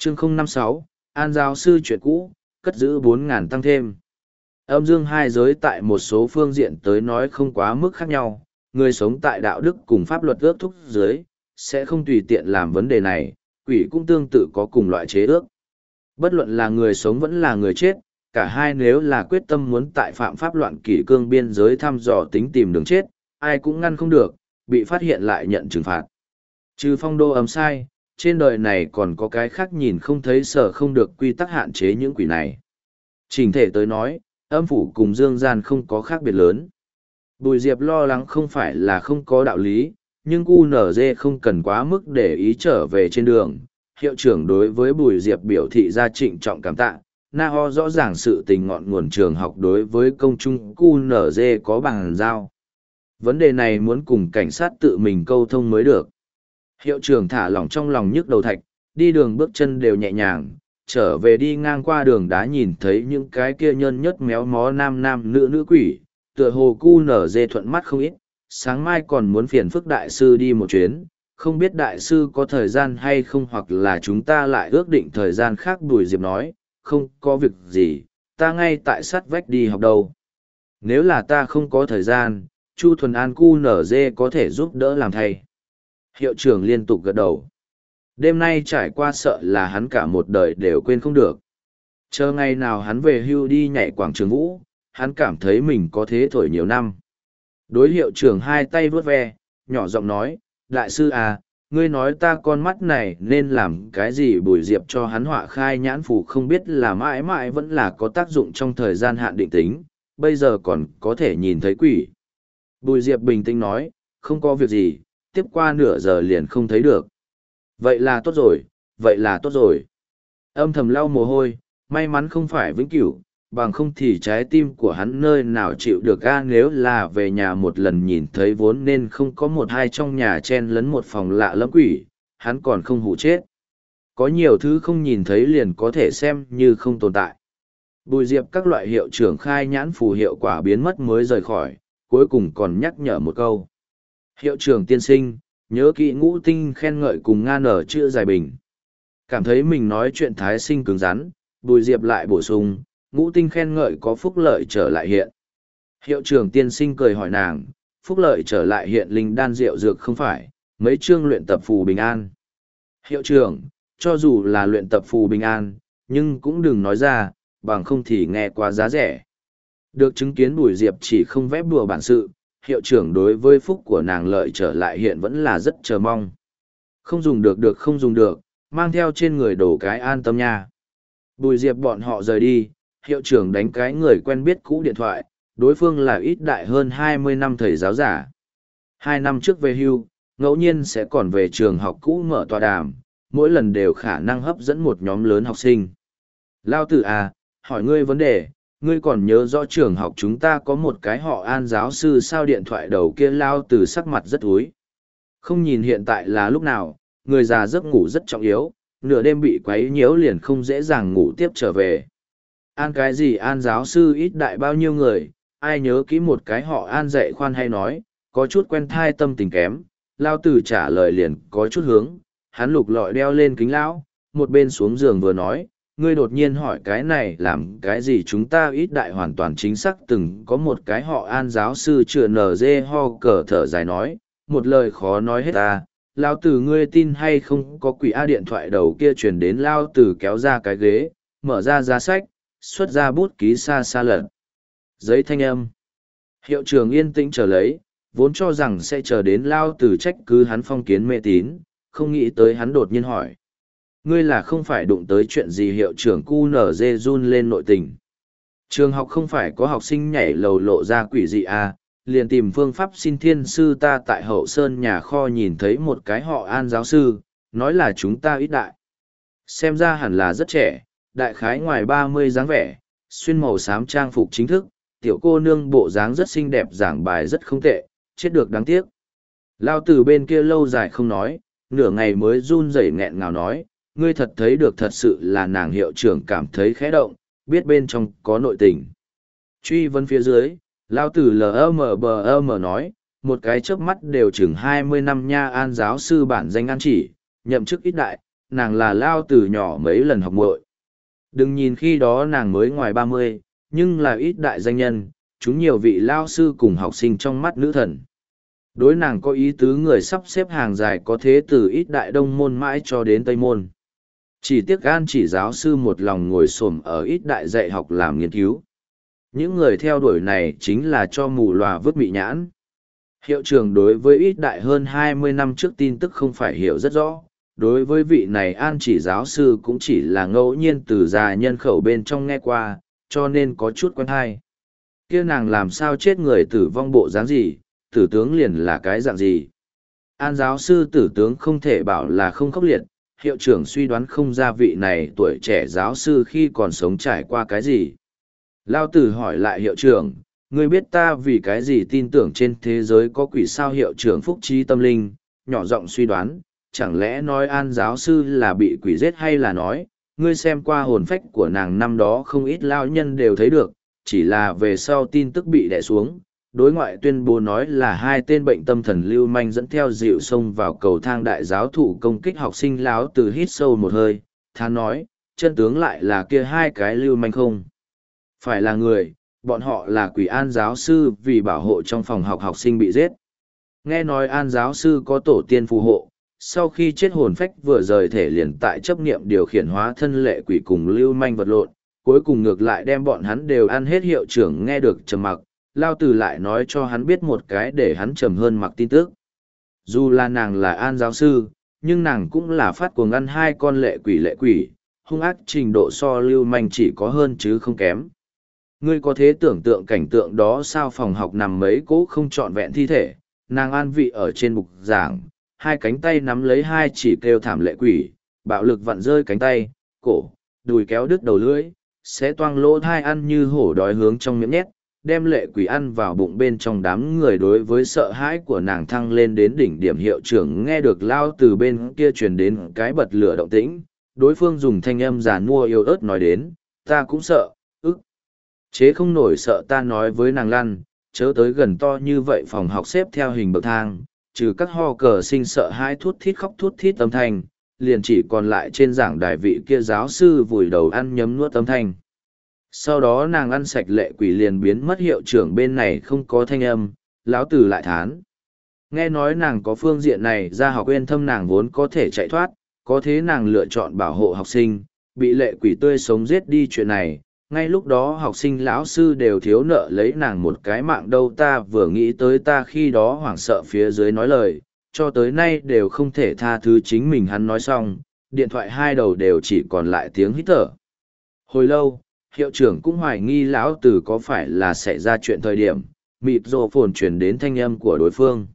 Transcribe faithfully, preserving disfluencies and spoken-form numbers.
chương không năm sáu, An giáo sư chuyện cũ, cất giữ bốn ngàn tăng thêm. Âm dương hai giới tại một số phương diện tới nói không quá mức khác nhau, người sống tại đạo đức cùng pháp luật ước thúc dưới, sẽ không tùy tiện làm vấn đề này, quỷ cũng tương tự có cùng loại chế ước. Bất luận là người sống vẫn là người chết, cả hai nếu là quyết tâm muốn tại phạm pháp loạn kỷ cương biên giới thăm dò tính tìm đường chết, ai cũng ngăn không được, bị phát hiện lại nhận trừng phạt. Trừ phong đô ấm sai, trên đời này còn có cái khác nhìn không thấy sở không được quy tắc hạn chế những quỷ này. Trình thể tới nói, âm phủ cùng dương gian không có khác biệt lớn. Bùi Diệp lo lắng không phải là không có đạo lý, nhưng cu nở dê không cần quá mức để ý trở về trên đường. Hiệu trưởng đối với Bùi Diệp biểu thị ra trịnh trọng cảm tạ, na ho rõ ràng sự tình ngọn nguồn trường học đối với công chung cu nở dê có bằng giao. Vấn đề này muốn cùng cảnh sát tự mình câu thông mới được. Hiệu trưởng thả lỏng trong lòng nhức đầu thạch, đi đường bước chân đều nhẹ nhàng, trở về đi ngang qua đường đá nhìn thấy những cái kia nhân nhất méo mó nam nam nữ nữ quỷ, tựa hồ cu nở dê thuận mắt không ít, sáng mai còn muốn phiền phức đại sư đi một chuyến, không biết đại sư có thời gian hay không hoặc là chúng ta lại ước định thời gian khác. Bùi Diệp nói, không có việc gì, ta ngay tại sát vách đi học đâu. Nếu là ta không có thời gian, Chu Thuần An cu nở dê có thể giúp đỡ làm thay. Hiệu trưởng liên tục gật đầu. Đêm nay trải qua sợ là hắn cả một đời đều quên không được. Chờ ngày nào hắn về hưu đi nhảy quảng trường vũ, hắn cảm thấy mình có thế thổi nhiều năm. Đối hiệu trưởng hai tay vuốt ve, nhỏ giọng nói, đại sư à, ngươi nói ta con mắt này nên làm cái gì? Bùi Diệp cho hắn họa khai nhãn phủ không biết là mãi mãi vẫn là có tác dụng trong thời gian hạn định tính, bây giờ còn có thể nhìn thấy quỷ. Bùi Diệp bình tĩnh nói, không có việc gì, tiếp qua nửa giờ liền không thấy được. Vậy là tốt rồi, vậy là tốt rồi. Âm thầm lau mồ hôi, may mắn không phải vĩnh cửu, bằng không thì trái tim của hắn nơi nào chịu được ga. Nếu là về nhà một lần nhìn thấy vốn nên không có một hai trong nhà chen lấn một phòng lạ lẫm quỷ, hắn còn không hụ chết. Có nhiều thứ không nhìn thấy liền có thể xem như không tồn tại. Bùi Diệp các loại hiệu trưởng khai nhãn phù hiệu quả biến mất mới rời khỏi, cuối cùng còn nhắc nhở một câu. Hiệu trưởng tiên sinh, nhớ kỹ ngũ tinh khen ngợi cùng nga nở chữ dài bình. Cảm thấy mình nói chuyện thái sinh cứng rắn, Bùi Diệp lại bổ sung, ngũ tinh khen ngợi có phúc lợi trở lại hiện. Hiệu trưởng tiên sinh cười hỏi nàng, phúc lợi trở lại hiện linh đan rượu dược không phải, mấy chương luyện tập phù bình an. Hiệu trưởng, cho dù là luyện tập phù bình an, nhưng cũng đừng nói ra, bằng không thì nghe quá giá rẻ. Được chứng kiến Bùi Diệp chỉ không vép đùa bản sự, hiệu trưởng đối với phúc của nàng lợi trở lại hiện vẫn là rất chờ mong. Không dùng được được không dùng được, mang theo trên người đổ cái an tâm nha. Bùi Diệp bọn họ rời đi, hiệu trưởng đánh cái người quen biết cũ điện thoại, đối phương là ít đại hơn hai mươi năm thầy giáo giả. Hai năm trước về hưu, ngẫu nhiên sẽ còn về trường học cũ mở tọa đàm, mỗi lần đều khả năng hấp dẫn một nhóm lớn học sinh. Lao tử à, hỏi ngươi vấn đề, ngươi còn nhớ rõ trường học chúng ta có một cái họ An giáo sư sao? Điện thoại đầu kia Lao tử sắc mặt rất úi. Không nhìn hiện tại là lúc nào, người già giấc ngủ rất trọng yếu, nửa đêm bị quấy nhiễu liền không dễ dàng ngủ tiếp trở về. An cái gì An giáo sư ít đại bao nhiêu người, ai nhớ kỹ một cái họ An dạy khoan hay nói, có chút quen thai tâm tình kém. Lao tử trả lời liền có chút hướng, hắn lục lọi đeo lên kính lão, một bên xuống giường vừa nói, ngươi đột nhiên hỏi cái này làm cái gì? Chúng ta ít đại hoàn toàn chính xác từng có một cái họ An giáo sư chữa nở dê ho cờ thở dài nói, một lời khó nói hết ta. Lao tử ngươi tin hay không có quỷ A? Điện thoại đầu kia truyền đến, Lao tử kéo ra cái ghế, mở ra giá sách, xuất ra bút ký xa xa lật giấy thanh âm. Hiệu trưởng yên tĩnh chờ lấy, vốn cho rằng sẽ chờ đến Lao tử trách cứ hắn phong kiến mê tín, không nghĩ tới hắn đột nhiên hỏi, ngươi là không phải đụng tới chuyện gì? Hiệu trưởng cu nở dê run lên nội tình. Trường học không phải có học sinh nhảy lầu lộ ra quỷ dị à, liền tìm phương pháp xin thiên sư ta tại hậu sơn nhà kho nhìn thấy một cái họ An giáo sư, nói là chúng ta ít đại. Xem ra hẳn là rất trẻ, đại khái ngoài ba mươi dáng vẻ, xuyên màu xám trang phục chính thức, tiểu cô nương bộ dáng rất xinh đẹp, giảng bài rất không tệ, chết được đáng tiếc. Lao từ bên kia lâu dài không nói, nửa ngày mới run rẩy nghẹn ngào nói, ngươi thật thấy được thật sự là nàng. Hiệu trưởng cảm thấy khẽ động, biết bên trong có nội tình. Truy vấn phía dưới, Lao tử lờ mờ bờ mờ nói, một cái chớp mắt đều chừng hai mươi năm nha. An giáo sư bản danh An chỉ, nhậm chức ít đại, nàng là Lao từ nhỏ mấy lần học muội. Đừng nhìn khi đó nàng mới ngoài ba mươi, nhưng là ít đại danh nhân, chúng nhiều vị lao sư cùng học sinh trong mắt nữ thần. Đối nàng có ý tứ người sắp xếp hàng dài có thế từ ít đại đông môn mãi cho đến tây môn. Chỉ tiếc An chỉ giáo sư một lòng ngồi xổm ở ít đại dạy học làm nghiên cứu. Những người theo đuổi này chính là cho mù lòa vứt mị nhãn. Hiệu trưởng đối với ít đại hơn hai mươi năm trước tin tức không phải hiểu rất rõ. Đối với vị này An chỉ giáo sư cũng chỉ là ngẫu nhiên từ già nhân khẩu bên trong nghe qua, cho nên có chút quen hay. Kia nàng làm sao chết người tử vong bộ dáng gì, tử tướng liền là cái dạng gì. An giáo sư tử tướng không thể bảo là không khốc liệt, hiệu trưởng suy đoán không ra vị này tuổi trẻ giáo sư khi còn sống trải qua cái gì. Lao tử hỏi lại hiệu trưởng, ngươi biết ta vì cái gì tin tưởng trên thế giới có quỷ sao? Hiệu trưởng phúc trí tâm linh, nhỏ giọng suy đoán, chẳng lẽ nói An giáo sư là bị quỷ giết, hay là nói, ngươi xem qua hồn phách của nàng năm đó không ít lao nhân đều thấy được, chỉ là về sau tin tức bị đè xuống. Đối ngoại tuyên bố nói là hai tên bệnh tâm thần lưu manh dẫn theo dịu xông vào cầu thang đại giáo thụ công kích học sinh. Láo từ hít sâu một hơi, than nói, chân tướng lại là kia hai cái lưu manh không phải là người, bọn họ là quỷ. An giáo sư vì bảo hộ trong phòng học học sinh bị giết. Nghe nói An giáo sư có tổ tiên phù hộ, sau khi chết hồn phách vừa rời thể liền tại chấp niệm điều khiển hóa thân lệ quỷ cùng lưu manh vật lộn, cuối cùng ngược lại đem bọn hắn đều ăn hết. Hiệu trưởng nghe được trầm mặc, Lao Tử lại nói cho hắn biết một cái để hắn trầm hơn mặc tin tức. Dù là nàng là An giáo sư, nhưng nàng cũng là phát cuồng ăn hai con lệ quỷ lệ quỷ, hung ác trình độ so lưu manh chỉ có hơn chứ không kém. Ngươi có thể tưởng tượng cảnh tượng đó sao? Phòng học nằm mấy cỗ không trọn vẹn thi thể, nàng an vị ở trên bục giảng, hai cánh tay nắm lấy hai chỉ kêu thảm lệ quỷ, bạo lực vặn rơi cánh tay, cổ, đùi kéo đứt đầu lưỡi, xé toang lỗ thai ăn như hổ đói hướng trong miệng nhét, đem lệ quỷ ăn vào bụng bên trong. Đám người đối với sợ hãi của nàng thăng lên đến đỉnh điểm. Hiệu trưởng nghe được Lao từ bên kia truyền đến cái bật lửa động tĩnh, đối phương dùng thanh âm giàn mua yếu ớt nói đến, ta cũng sợ, ức chế không nổi sợ. Ta nói với nàng lăn, chớ tới gần to như vậy. Phòng học xếp theo hình bậc thang, trừ các ho cờ sinh sợ hãi thút thít khóc thút thít âm thanh, liền chỉ còn lại trên giảng đài vị kia giáo sư vùi đầu ăn nhấm nuốt âm thanh. Sau đó nàng ăn sạch lệ quỷ liền biến mất. Hiệu trưởng bên này không có thanh âm, lão tử lại thán. Nghe nói nàng có phương diện này ra học uyên thâm, nàng vốn có thể chạy thoát, có thế nàng lựa chọn bảo hộ học sinh, bị lệ quỷ tươi sống giết đi. Chuyện này, ngay lúc đó học sinh lão sư đều thiếu nợ lấy nàng một cái mạng đâu. Ta vừa nghĩ tới ta khi đó hoảng sợ phía dưới nói lời, cho tới nay đều không thể tha thứ chính mình. Hắn nói xong, điện thoại hai đầu đều chỉ còn lại tiếng hít thở. Hồi lâu, hiệu trưởng cũng hoài nghi lão tử có phải là xảy ra chuyện. Thời điểm mịt rộ phồn chuyển đến thanh âm của đối phương.